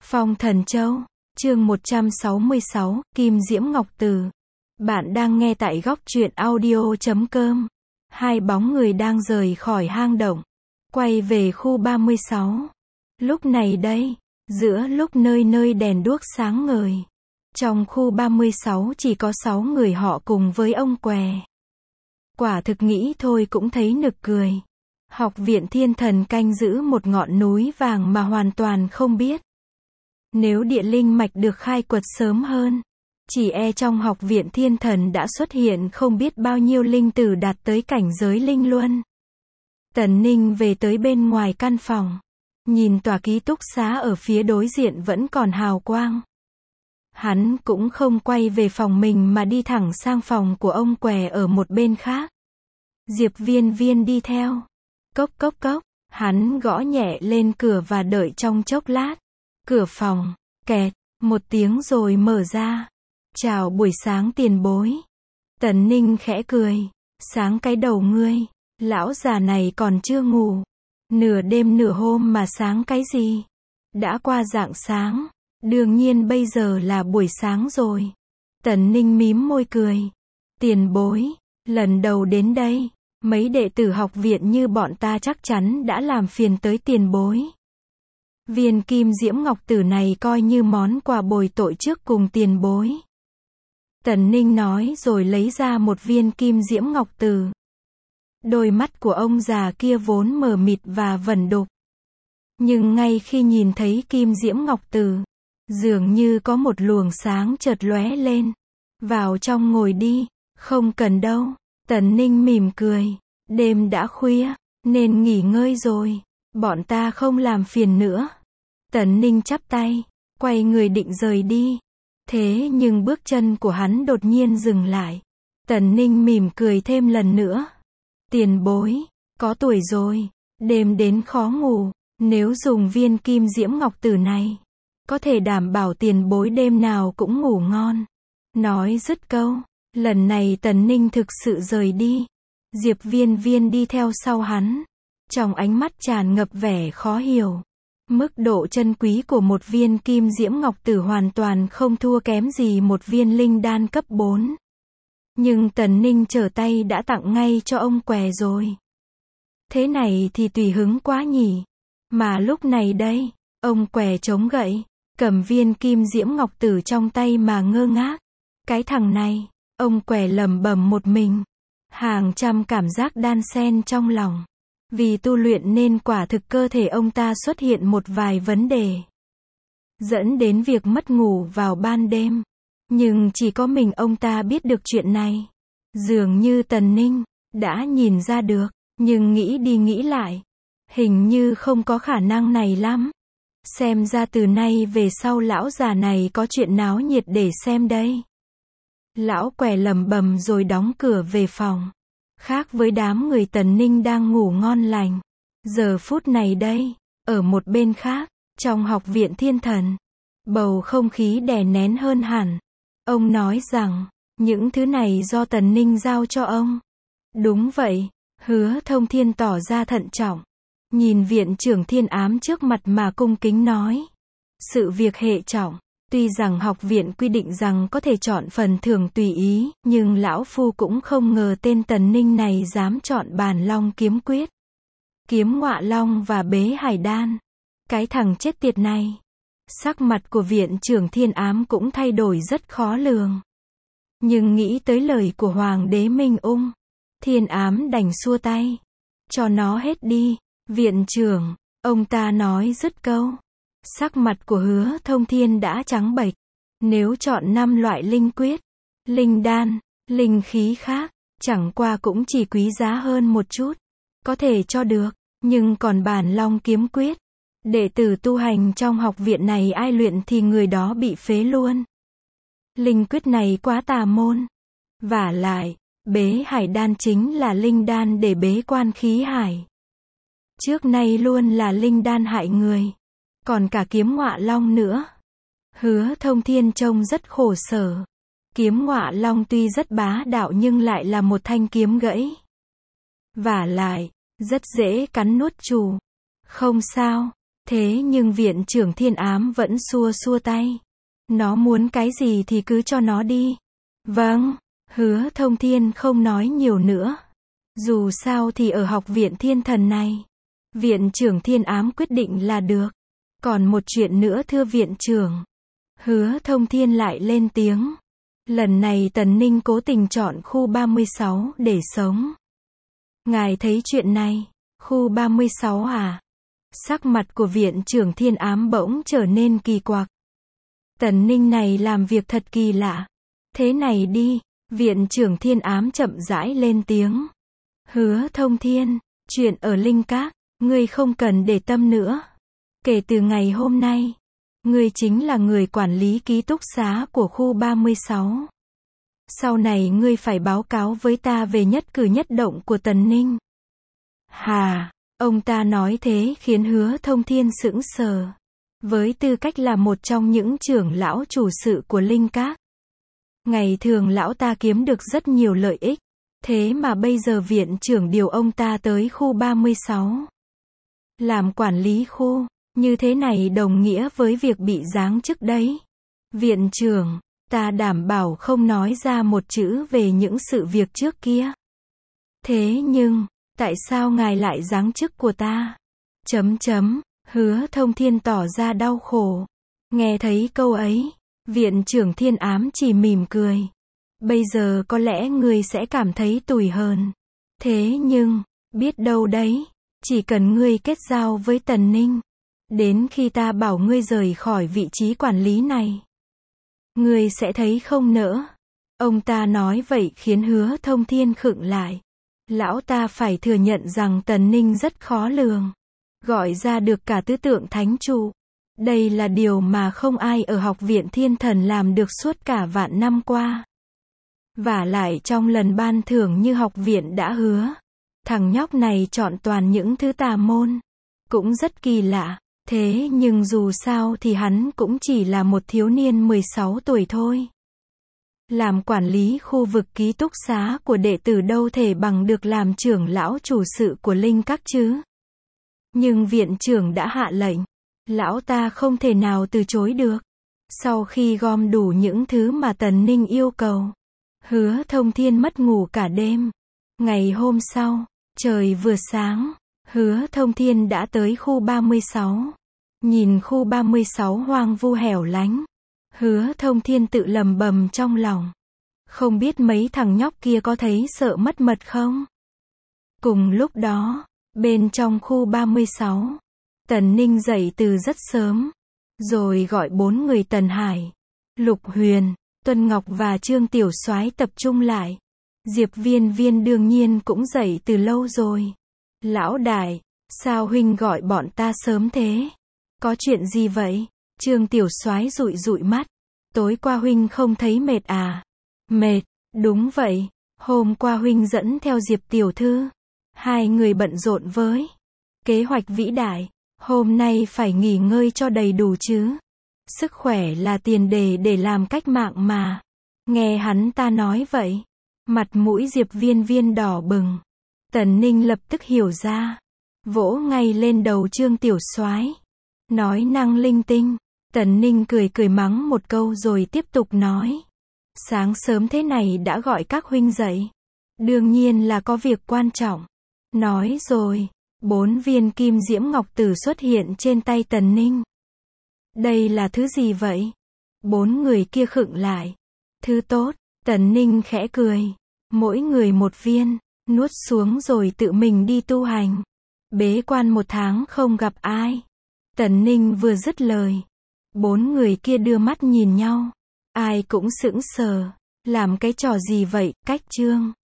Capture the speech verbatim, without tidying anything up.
Phong Thần Châu, chương một trăm sáu mươi sáu, Kim Diễm Ngọc Từ. Bạn đang nghe tại góc truyện audio chấm com. Hai bóng người đang rời khỏi hang động, quay về khu ba mươi sáu. Lúc này đây, giữa lúc nơi nơi đèn đuốc sáng ngời, trong khu ba mươi sáu chỉ có sáu người họ cùng với ông què. Quả thực nghĩ thôi cũng thấy nực cười. Học viện Thiên Thần canh giữ một ngọn núi vàng mà hoàn toàn không biết. Nếu địa linh mạch được khai quật sớm hơn, chỉ e trong học viện Thiên Thần đã xuất hiện không biết bao nhiêu linh tử đạt tới cảnh giới linh luân. Tần Ninh về tới bên ngoài căn phòng, nhìn tòa ký túc xá ở phía đối diện vẫn còn hào quang. Hắn cũng không quay về phòng mình mà đi thẳng sang phòng của ông què ở một bên khác. Diệp Viên Viên đi theo. Cốc cốc cốc, hắn gõ nhẹ lên cửa và đợi trong chốc lát. Cửa phòng, kẹt, một tiếng rồi mở ra. Chào buổi sáng tiền bối. Tần Ninh khẽ cười. Sáng cái đầu ngươi, lão già này còn chưa ngủ. Nửa đêm nửa hôm mà sáng cái gì? Đã qua rạng sáng, đương nhiên bây giờ là buổi sáng rồi. Tần Ninh mím môi cười. Tiền bối, lần đầu đến đây, mấy đệ tử học viện như bọn ta chắc chắn đã làm phiền tới tiền bối. Viên Kim Diễm Ngọc Tử này coi như món quà bồi tội trước cùng tiền bối. Tần Ninh nói rồi lấy ra một viên Kim Diễm Ngọc Tử. Đôi mắt của ông già kia vốn mờ mịt và vẩn đục. Nhưng ngay khi nhìn thấy Kim Diễm Ngọc Tử, dường như có một luồng sáng chợt lóe lên. Vào trong ngồi đi, không cần đâu. Tần Ninh mỉm cười. Đêm đã khuya, nên nghỉ ngơi rồi. Bọn ta không làm phiền nữa. Tần Ninh chắp tay, quay người định rời đi. Thế nhưng bước chân của hắn đột nhiên dừng lại. Tần Ninh mỉm cười thêm lần nữa. Tiền bối, có tuổi rồi, đêm đến khó ngủ. Nếu dùng viên Kim Diễm Ngọc Tử này, có thể đảm bảo tiền bối đêm nào cũng ngủ ngon. Nói dứt câu, lần này Tần Ninh thực sự rời đi. Diệp Viên Viên đi theo sau hắn. Trong ánh mắt tràn ngập vẻ khó hiểu. Mức độ chân quý của một viên Kim Diễm Ngọc Tử hoàn toàn không thua kém gì một viên linh đan cấp bốn. Nhưng Tần Ninh trở tay đã tặng ngay cho ông què rồi. Thế này thì tùy hứng quá nhỉ. Mà lúc này đây, ông què chống gậy, cầm viên Kim Diễm Ngọc Tử trong tay mà ngơ ngác. Cái thằng này, ông què lẩm bẩm một mình. Hàng trăm cảm giác đan xen trong lòng. Vì tu luyện nên quả thực cơ thể ông ta xuất hiện một vài vấn đề, dẫn đến việc mất ngủ vào ban đêm. Nhưng chỉ có mình ông ta biết được chuyện này. Dường như Tần Ninh đã nhìn ra được, nhưng nghĩ đi nghĩ lại, hình như không có khả năng này lắm. Xem ra từ nay về sau lão già này có chuyện náo nhiệt để xem đây. Lão què lẩm bẩm rồi đóng cửa về phòng. Khác với đám người Tần Ninh đang ngủ ngon lành. Giờ phút này đây, ở một bên khác, trong học viện Thiên Thần, bầu không khí đè nén hơn hẳn. Ông nói rằng, những thứ này do Tần Ninh giao cho ông. Đúng vậy, Hứa Thông Thiên tỏ ra thận trọng. Nhìn viện trưởng Thiên Ám trước mặt mà cung kính nói. Sự việc hệ trọng. Tuy rằng học viện quy định rằng có thể chọn phần thưởng tùy ý, nhưng lão phu cũng không ngờ tên Tần Ninh này dám chọn Bàn Long Kiếm Quyết, Kiếm Ngọa Long và Bế Hải Đan. Cái thằng chết tiệt này. Sắc mặt của viện trưởng Thiên Ám cũng thay đổi rất khó lường. Nhưng nghĩ tới lời của Hoàng đế Minh Ung, Thiên Ám đành xua tay. Cho nó hết đi, viện trưởng. Ông ta nói dứt câu, sắc mặt của Hứa Thông Thiên đã trắng bệch. Nếu chọn năm loại linh quyết, linh đan, linh khí khác, chẳng qua cũng chỉ quý giá hơn một chút. Có thể cho được, nhưng còn Bản Long Kiếm Quyết, đệ tử tu hành trong học viện này ai luyện thì người đó bị phế luôn. Linh quyết này quá tà môn. Vả lại, Bế Hải Đan chính là linh đan để bế quan khí hải. Trước nay luôn là linh đan hại người. Còn cả Kiếm Ngọa Long nữa. Hứa Thông Thiên trông rất khổ sở. Kiếm Ngọa Long tuy rất bá đạo nhưng lại là một thanh kiếm gãy. Vả lại, rất dễ cắn nuốt chù. Không sao, Thế nhưng viện trưởng Thiên Ám vẫn xua xua tay. Nó muốn cái gì thì cứ cho nó đi. Vâng, Hứa Thông Thiên không nói nhiều nữa. Dù sao thì ở học viện thiên thần này, viện trưởng Thiên Ám quyết định là được. Còn một chuyện nữa thưa viện trưởng. Hứa Thông Thiên lại lên tiếng. Lần này Tần Ninh cố tình chọn khu ba mươi sáu để sống. Ngài thấy chuyện này, khu ba mươi sáu à? Sắc mặt của viện trưởng Thiên Ám bỗng trở nên kỳ quặc. Tần Ninh này làm việc thật kỳ lạ. Thế này đi, viện trưởng Thiên Ám chậm rãi lên tiếng. Hứa Thông Thiên, chuyện ở Linh Các, ngươi không cần để tâm nữa. Kể từ ngày hôm nay, ngươi chính là người quản lý ký túc xá của khu ba mươi sáu. Sau này ngươi phải báo cáo với ta về nhất cử nhất động của Tần Ninh. Hà, ông ta nói thế khiến Hứa Thông Thiên sững sờ. Với tư cách là một trong những trưởng lão chủ sự của Linh Các, ngày thường lão ta kiếm được rất nhiều lợi ích. Thế mà bây giờ viện trưởng điều ông ta tới khu ba mươi sáu. Làm quản lý khu, như thế này đồng nghĩa với việc bị giáng chức đấy. Viện trưởng, ta đảm bảo không nói ra một chữ về những sự việc trước kia. Thế nhưng, tại sao ngài lại giáng chức của ta? Chấm chấm, Hứa Thông Thiên tỏ ra đau khổ. Nghe thấy câu ấy, viện trưởng Thiên Ám chỉ mỉm cười. Bây giờ có lẽ ngươi sẽ cảm thấy tủi hờn. Thế nhưng, biết đâu đấy, chỉ cần ngươi kết giao với Tần Ninh, đến khi ta bảo ngươi rời khỏi vị trí quản lý này, ngươi sẽ thấy không nỡ. Ông ta nói vậy khiến Hứa Thông Thiên khựng lại. Lão ta phải thừa nhận rằng Tần Ninh rất khó lường. Gọi ra được cả tứ tượng thánh trụ. Đây là điều mà không ai ở học viện thiên thần làm được suốt cả vạn năm qua. Vả lại trong lần ban thưởng như học viện đã hứa, thằng nhóc này chọn toàn những thứ tà môn. Cũng rất kỳ lạ. Thế nhưng dù sao thì hắn cũng chỉ là một thiếu niên mười sáu tuổi thôi. Làm quản lý khu vực ký túc xá của đệ tử đâu thể bằng được làm trưởng lão chủ sự của Linh Các chứ. Nhưng viện trưởng đã hạ lệnh, lão ta không thể nào từ chối được. Sau khi gom đủ những thứ mà Tần Ninh yêu cầu, Hứa Thông Thiên mất ngủ cả đêm. Ngày hôm sau, trời vừa sáng, Hứa Thông Thiên đã tới khu ba mươi sáu. Nhìn khu ba mươi sáu hoang vu hẻo lánh, Hứa Thông Thiên tự lầm bầm trong lòng. Không biết mấy thằng nhóc kia có thấy sợ mất mật không? Cùng lúc đó, bên trong khu ba mươi sáu, Tần Ninh dậy từ rất sớm, rồi gọi bốn người Tần Hải, Lục Huyền, Tuân Ngọc và Trương Tiểu Soái tập trung lại. Diệp Viên Viên đương nhiên cũng dậy từ lâu rồi. Lão đại, sao huynh gọi bọn ta sớm thế? Có chuyện gì vậy? Trương Tiểu Soái dụi dụi mắt. Tối qua huynh không thấy mệt à? Mệt, đúng vậy. Hôm qua huynh dẫn theo Diệp Tiểu Thư. Hai người bận rộn với kế hoạch vĩ đại. Hôm nay phải nghỉ ngơi cho đầy đủ chứ. Sức khỏe là tiền đề để làm cách mạng mà. Nghe hắn ta nói vậy, mặt mũi Diệp Viên Viên đỏ bừng. Tần Ninh lập tức hiểu ra, vỗ ngay lên đầu Trương Tiểu Soái, nói năng linh tinh. Tần Ninh cười cười mắng một câu rồi tiếp tục nói. Sáng sớm thế này đã gọi các huynh dậy. Đương nhiên là có việc quan trọng. Nói rồi, bốn viên kim diễm ngọc tử xuất hiện trên tay Tần Ninh. Đây là thứ gì vậy? Bốn người kia khựng lại. Thứ tốt, Tần Ninh khẽ cười. Mỗi người một viên, nuốt xuống rồi tự mình đi tu hành. Bế quan một tháng không gặp ai. Tần Ninh vừa dứt lời, bốn người kia đưa mắt nhìn nhau. Ai cũng sững sờ. Làm cái trò gì vậy, Cách Trương?